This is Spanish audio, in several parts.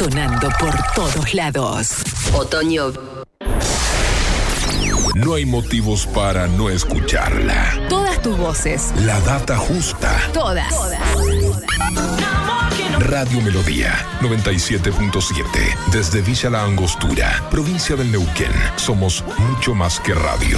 sonando por todos lados. Otoño. No hay motivos para no escucharla. Todas tus voces. La data justa. Todas. Radio Melodía 97.7. Desde Villa La Angostura, provincia del Neuquén. Somos mucho más que radio.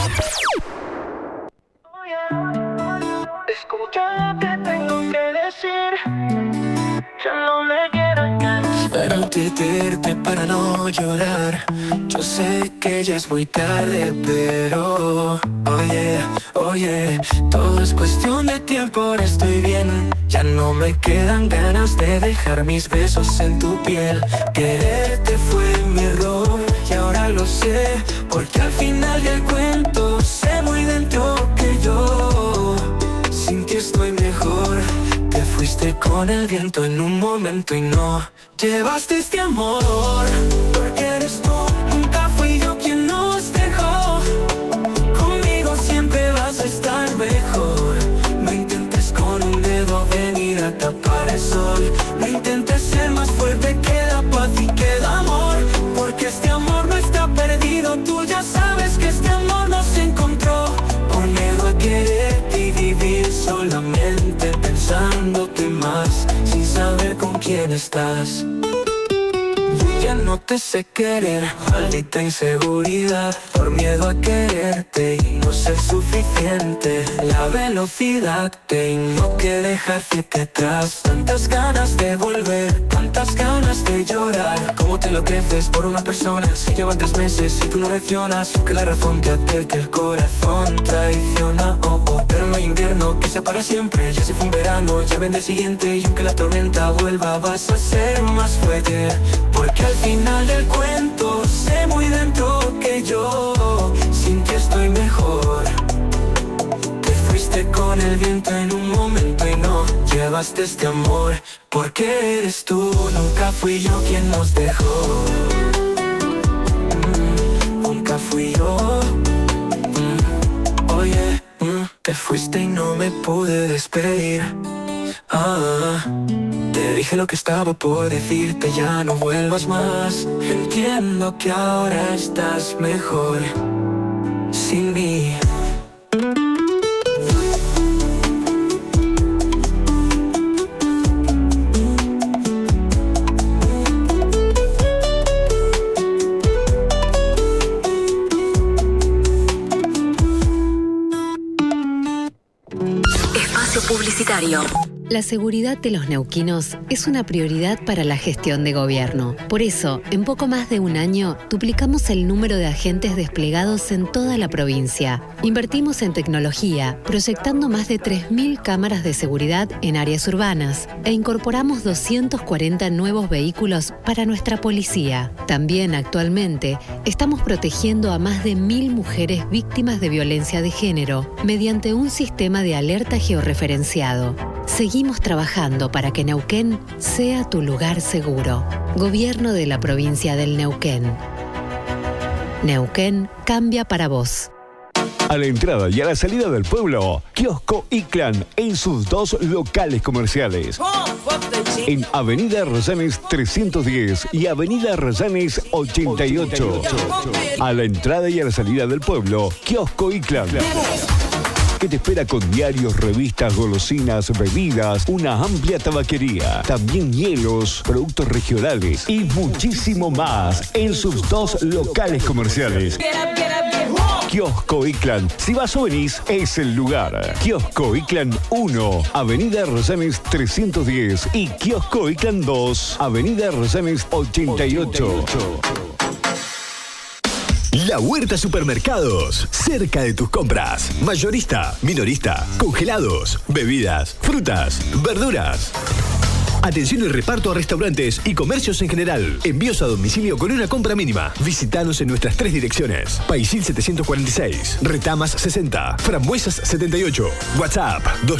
Escucha, te tengo que decir. Ya no le quiero para advertirte, para no llorar. Yo sé que ya es muy tarde, pero oye, todo es cuestión de tiempo, ahora estoy bien. Ya no me quedan ganas de dejar mis besos en tu piel. Quererte fue mi error y ahora lo sé, porque al final del cuento sé muy dentro que yo sin ti estoy mejor. Te fuiste con el viento en un momento y no llevaste este amor, porque eres tú, nunca fui yo quien nos dejó. Conmigo siempre vas a estar mejor. No intentes con un dedo venir a tapar el sol. No intentes ser más fuerte que da paz y que da amor, porque este amor no está perdido. Tú ya sabes que este amor no se encontró. Por miedo a quererte y vivir solamente pensándote más, sin saber con quién estás. Ya no te sé querer, maldita inseguridad. Por miedo a quererte y no ser suficiente. La velocidad, tengo que dejarte atrás. Tantas ganas de volver, tantas ganas de llorar. ¿Cómo te lo creces por una persona si llevan 3 meses y tú no reaccionas? Que la razón te ate, que el corazón traiciona. Pero no hay invierno que sea para siempre. Ya se fue un verano, ya vende el siguiente. Y aunque la tormenta vuelva vas a ser más fuerte, porque al final del cuento sé muy dentro que yo sin ti estoy mejor. Te fuiste con el viento en un momento y no llevaste este amor, porque eres tú, nunca fui yo quien nos dejó. Nunca fui yo. Oye, te fuiste y no me pude despedir. Te dije lo que estaba por decirte, ya no vuelvas más. Entiendo que ahora estás mejor sin mí. Espacio publicitario. La seguridad de los neuquinos es una prioridad para la gestión de gobierno. Por eso, en poco más de un año, duplicamos el número de agentes desplegados en toda la provincia. Invertimos en tecnología, proyectando más de 3.000 cámaras de seguridad en áreas urbanas e incorporamos 240 nuevos vehículos para nuestra policía. También, actualmente, estamos protegiendo a más de 1.000 mujeres víctimas de violencia de género mediante un sistema de alerta georreferenciado. Seguimos trabajando para que Neuquén sea tu lugar seguro. Gobierno de la provincia del Neuquén. Neuquén cambia para vos. A la entrada y a la salida del pueblo, Kiosco Iclan en sus 2 locales comerciales. En Avenida Arrayanes 310 y Avenida Arrayanes 88. A la entrada y a la salida del pueblo, Kiosco Iclan, que te espera con diarios, revistas, golosinas, bebidas, una amplia tabaquería, también hielos, productos regionales y muchísimo más en sus 2 locales comerciales. Kiosco Iclan, si vas o venís, es el lugar. Kiosco Iclan 1, Avenida Arrayanes 310 y Kiosco Iclan 2, Avenida Arrayanes 88. La Huerta Supermercados, cerca de tus compras. Mayorista, minorista, congelados, bebidas, frutas, verduras. Atención y reparto a restaurantes y comercios en general. Envíos a domicilio con una compra mínima. Visítanos en nuestras 3 direcciones. Paisil 746, Retamas 60, Frambuesas 78. WhatsApp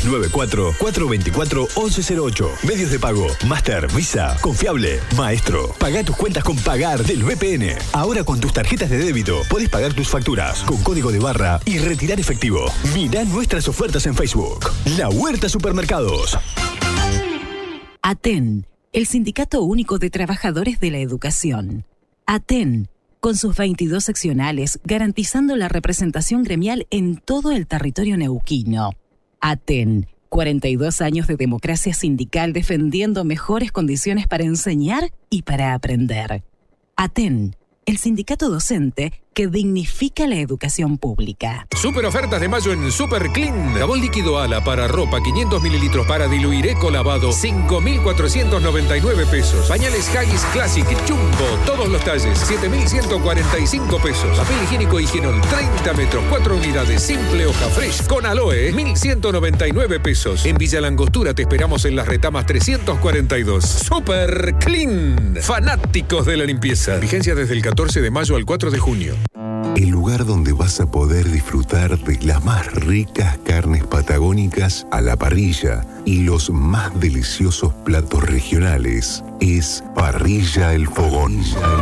294-424-1108. Medios de pago, Master, Visa, Confiable, Maestro. Pagá tus cuentas con Pagar del VPN. Ahora con tus tarjetas de débito podés pagar tus facturas con código de barra y retirar efectivo. Mirá nuestras ofertas en Facebook. La Huerta Supermercados. Aten, el Sindicato Único de Trabajadores de la Educación. ATEN, con sus 22 seccionales, garantizando la representación gremial en todo el territorio neuquino. ATEN, 42 años de democracia sindical defendiendo mejores condiciones para enseñar y para aprender. ATEN, el sindicato docente que dignifica la educación pública. Super ofertas de mayo en Super Clean. Jabón líquido Ala para ropa 500 mililitros para diluir eco lavado 5.499 pesos. Pañales Haggis Classic Jumbo, todos los talles 7.145 pesos. Papel higiénico Higienol 30 metros, 4 unidades, simple hoja fresh con aloe 1.199 pesos. En Villa Langostura te esperamos en Las Retamas 342. Super Clean. Fanáticos de la limpieza. Vigencia desde el 14 de mayo al 4 de junio. El lugar donde vas a poder disfrutar de las más ricas carnes patagónicas a la parrilla y los más deliciosos platos regionales es Parrilla El Fogón.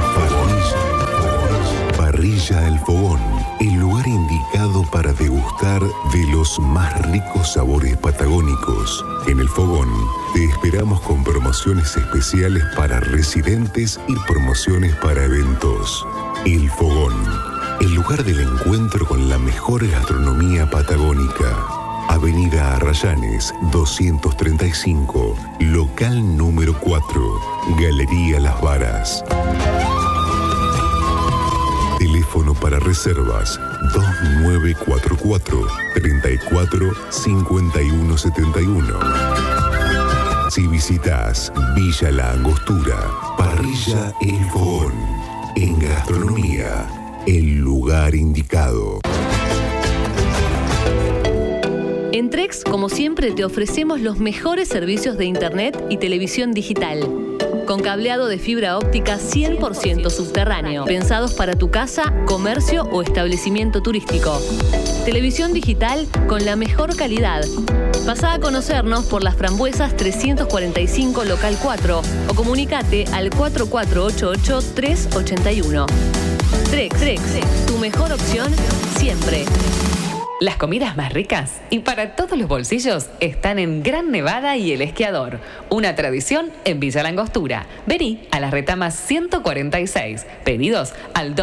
Parrilla El Fogón, el lugar indicado para degustar de los más ricos sabores patagónicos. En El Fogón te esperamos con promociones especiales para residentes y promociones para eventos. El Fogón, el lugar del encuentro con la mejor gastronomía patagónica. Avenida Arrayanes 235, local número 4, Galería Las Varas. Teléfono para reservas 2944 34 51 71. Si visitas Villa La Angostura, Parrilla El Fogón, en gastronomía, el lugar indicado. En Trex, como siempre, te ofrecemos los mejores servicios de internet y televisión digital, con cableado de fibra óptica 100% subterráneo, pensados para tu casa, comercio o establecimiento turístico. Televisión digital con la mejor calidad. Pasá a conocernos por Las Frambuesas 345 local 4 o comunicate al 4488-381. Trex, tu mejor opción siempre. Las comidas más ricas y para todos los bolsillos están en Gran Nevada y El Esquiador, una tradición en Villa Langostura. Vení a Las Retamas 146, pedidos al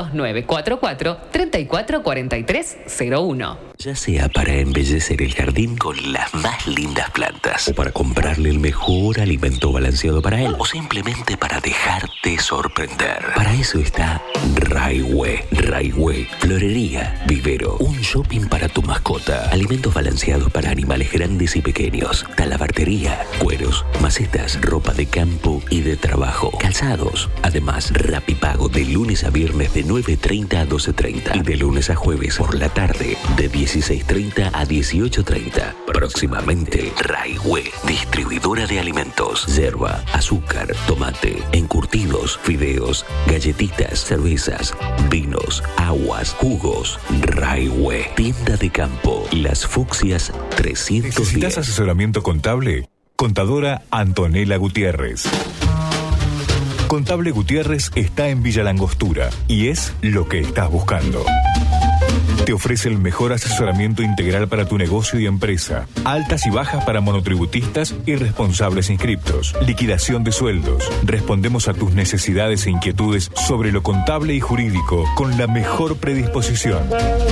2944-344301. Ya sea para embellecer el jardín con las más lindas plantas, o para comprarle el mejor alimento balanceado para él, o simplemente para dejarte sorprender. Para eso está Raihue. Raihue, florería, vivero, un shopping para tu mascota, alimentos balanceados para animales grandes y pequeños, talabartería, cueros, macetas, ropa de campo y de trabajo, calzados. Además, Rapipago de lunes a viernes de 9:30 a 12:30 y de lunes a jueves por la tarde de 16:30 a 18:30. Próximamente, Raihue, distribuidora de alimentos, yerba, azúcar, tomate, encurtidos, fideos, galletitas, cervezas, vinos, aguas, jugos. Raihue, tienda de campo, Las Fucsias 310. ¿Necesitas asesoramiento contable? Contadora Antonella Gutiérrez. Contable Gutiérrez está en Villa Langostura y es lo que estás buscando. Te ofrece el mejor asesoramiento integral para tu negocio y empresa. Altas y bajas para monotributistas y responsables inscriptos. Liquidación de sueldos. Respondemos a tus necesidades e inquietudes sobre lo contable y jurídico con la mejor predisposición.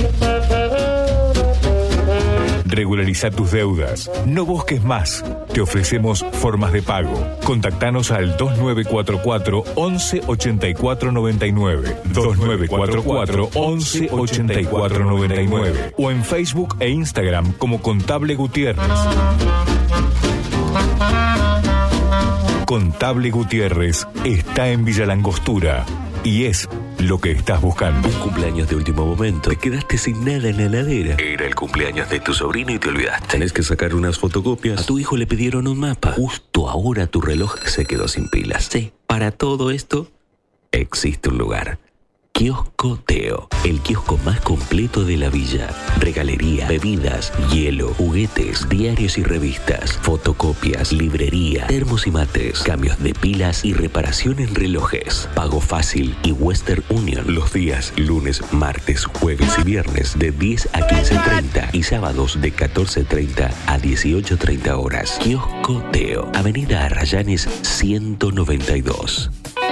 Regulariza tus deudas. No busques más. Te ofrecemos formas de pago. Contactanos al 2944 11 84 99, 2944 11 84 99 o en Facebook e Instagram como Contable Gutiérrez. Contable Gutiérrez está en Villa Langostura y es lo que estás buscando. Un cumpleaños de último momento. Te quedaste sin nada en la heladera. Era el cumpleaños de tu sobrino y te olvidaste. Tenés que sacar unas fotocopias. A tu hijo le pidieron un mapa. Justo ahora tu reloj se quedó sin pilas. Sí, para todo esto existe un lugar. Kiosco Teo, el kiosco más completo de la villa. Regalería, bebidas, hielo, juguetes, diarios y revistas, fotocopias, librería, termos y mates, cambios de pilas y reparación en relojes. Pago fácil y Western Union los días lunes, martes, jueves y viernes de 10 a 15:30 y sábados de 14:30 a 18:30 horas. Kiosco Teo, Avenida Arrayanes 192.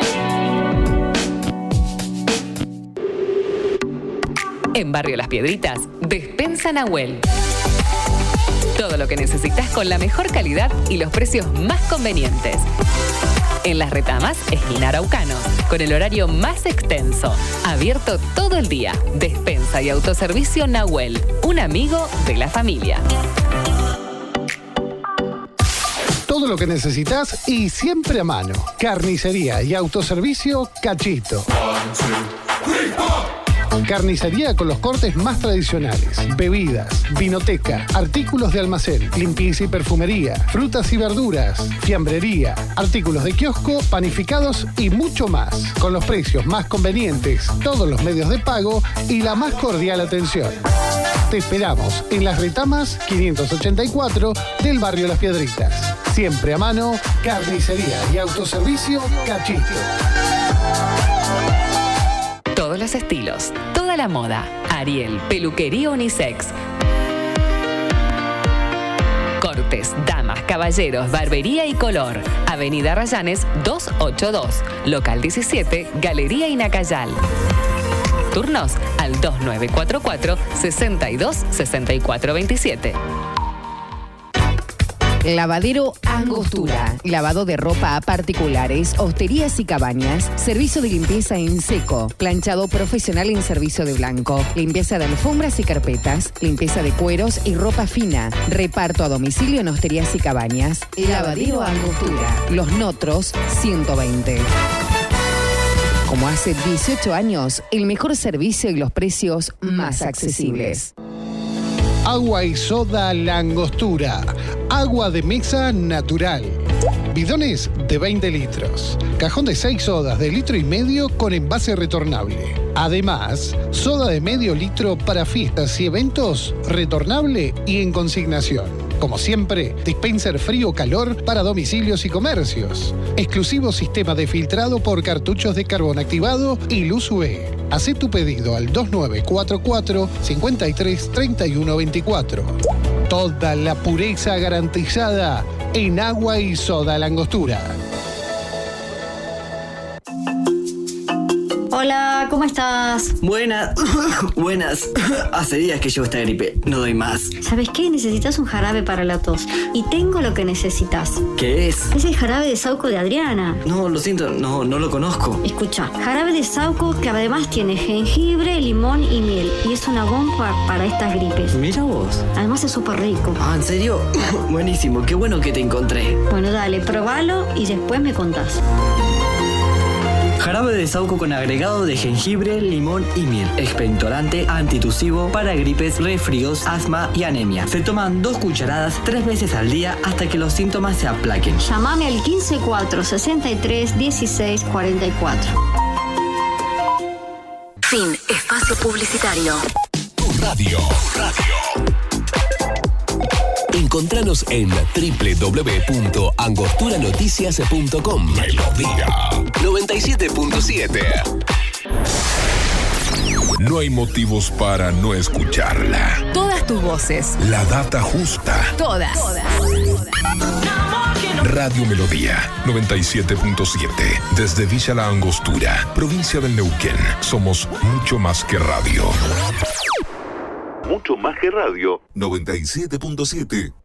En Barrio Las Piedritas, Despensa Nahuel. Todo lo que necesitas con la mejor calidad y los precios más convenientes. En Las Retamas, esquina Araucanos, con el horario más extenso. Abierto todo el día. Despensa y autoservicio Nahuel, un amigo de la familia. Todo lo que necesitas y siempre a mano. Carnicería y autoservicio Cachito. Carnicería con los cortes más tradicionales, bebidas, vinoteca, artículos de almacén, limpieza y perfumería, frutas y verduras, fiambrería, artículos de kiosco, panificados y mucho más. Con los precios más convenientes, todos los medios de pago y la más cordial atención. Te esperamos en Las Retamas 584 del barrio Las Piedritas. Siempre a mano, carnicería y autoservicio Cachito. Todos los estilos, toda la moda. Ariel, peluquería unisex. Cortes, damas, caballeros, barbería y color. Avenida Arrayanes 282, local 17, Galería Inacayal. Turnos al 2944 62 64 27. Lavadero Angostura, lavado de ropa a particulares, hosterías y cabañas, servicio de limpieza en seco, planchado profesional en servicio de blanco, limpieza de alfombras y carpetas, limpieza de cueros y ropa fina, reparto a domicilio en hosterías y cabañas. Lavadero Angostura, Los Notros 120. Como hace 18 años, el mejor servicio y los precios más accesibles. Agua y soda La Angostura. Agua de mesa natural. Bidones de 20 litros. Cajón de 6 sodas de 1,5 litros con envase retornable. Además, soda de medio litro para fiestas y eventos, retornable y en consignación. Como siempre, dispenser frío-calor para domicilios y comercios. Exclusivo sistema de filtrado por cartuchos de carbón activado y luz UV. Hacé tu pedido al 2944 53 31 24. Toda la pureza garantizada en agua y soda La Angostura. Hola, ¿cómo estás? Buenas. Hace días que llevo esta gripe. No doy más. ¿Sabes qué? Necesitas un jarabe para la tos. Y tengo lo que necesitas. ¿Qué es? Es el jarabe de Sauco de Adriana. No, lo siento, no lo conozco. Escucha, jarabe de Sauco que además tiene jengibre, limón y miel. Y es una bomba para estas gripes. Mira vos. Además es súper rico. Ah, ¿en serio? Buenísimo, qué bueno que te encontré. Bueno, dale, probalo y después me contás. Jarabe de Sauco con agregado de jengibre, limón y miel. Expectorante antitusivo para gripes, resfríos, asma y anemia. Se toman 2 cucharadas 3 veces al día hasta que los síntomas se aplaquen. Llámame al 154 63 16 44. Fin. Espacio publicitario. Radio. Encontranos en www.angosturanoticias.com. Melodía 97.7. No hay motivos para no escucharla. Todas tus voces. La data justa. Todas. Radio Melodía 97.7. Desde Villa La Angostura, provincia del Neuquén. Somos mucho más que radio. Mucho más que radio. 97.7.